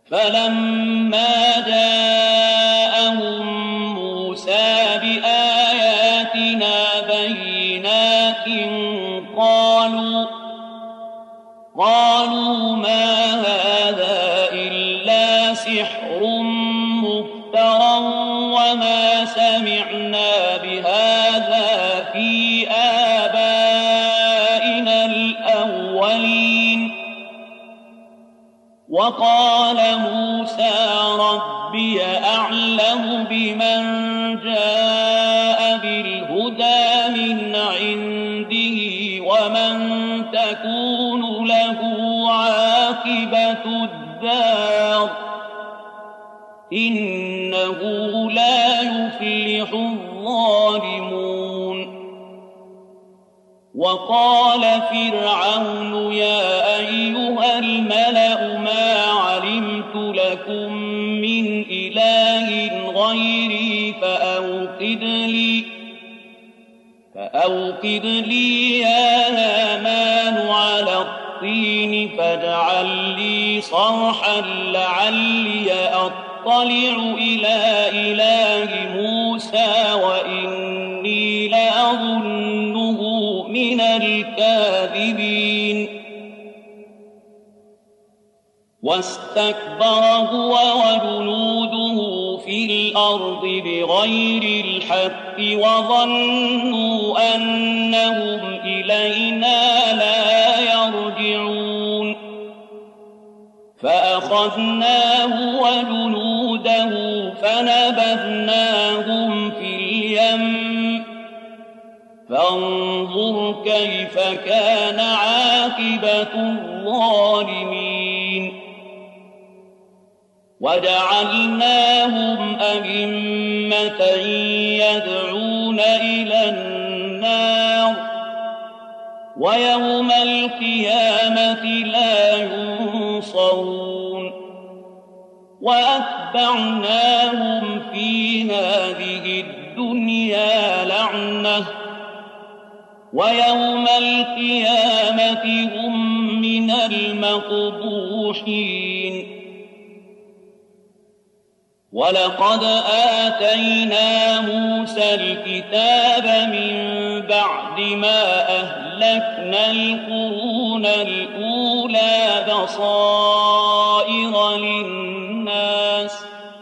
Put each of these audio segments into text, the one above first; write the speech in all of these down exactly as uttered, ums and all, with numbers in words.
فلما جاءهم موسى بآياتنا بينات قالوا قالوا ما هذا إلا سحر مفترى وما سمعنا بهذا في آبائنا الأولين. وقال موسى ربي أعلم بمن جاء بالهدى من عنده ومن تكون له عاقبة الدار إنه لا يفلح الظالمون. وقال فرعون يا أيها الملأ ما علمت لكم من إله غيري فأوقد لي فأوقد لي يا هامان على الطين فاجعل لي صرحا لعلي أطلع إلى إله موسى وإني لأظنه من الكاذبين. واستكبر هو وجنوده في الأرض بغير الحق وظنوا أنهم إلينا لا يرجعون. فأخذناه وجنوده فنبذناهم في اليم فانظر كيف كان عاقبة الظالمين. وجعلناهم أئمة يدعون إلى النار ويوم القيامة لا ينصرون. وأتبعناهم في هذه الدنيا لعنة ويوم القيامة هم من المقبوحين. ولقد آتينا موسى الكتاب من بعد ما أهلكنا القرون الأولى بصائر للناس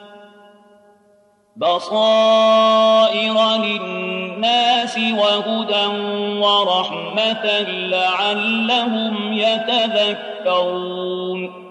بصائر للناس وهدى ورحمة لعلهم يتذكرون.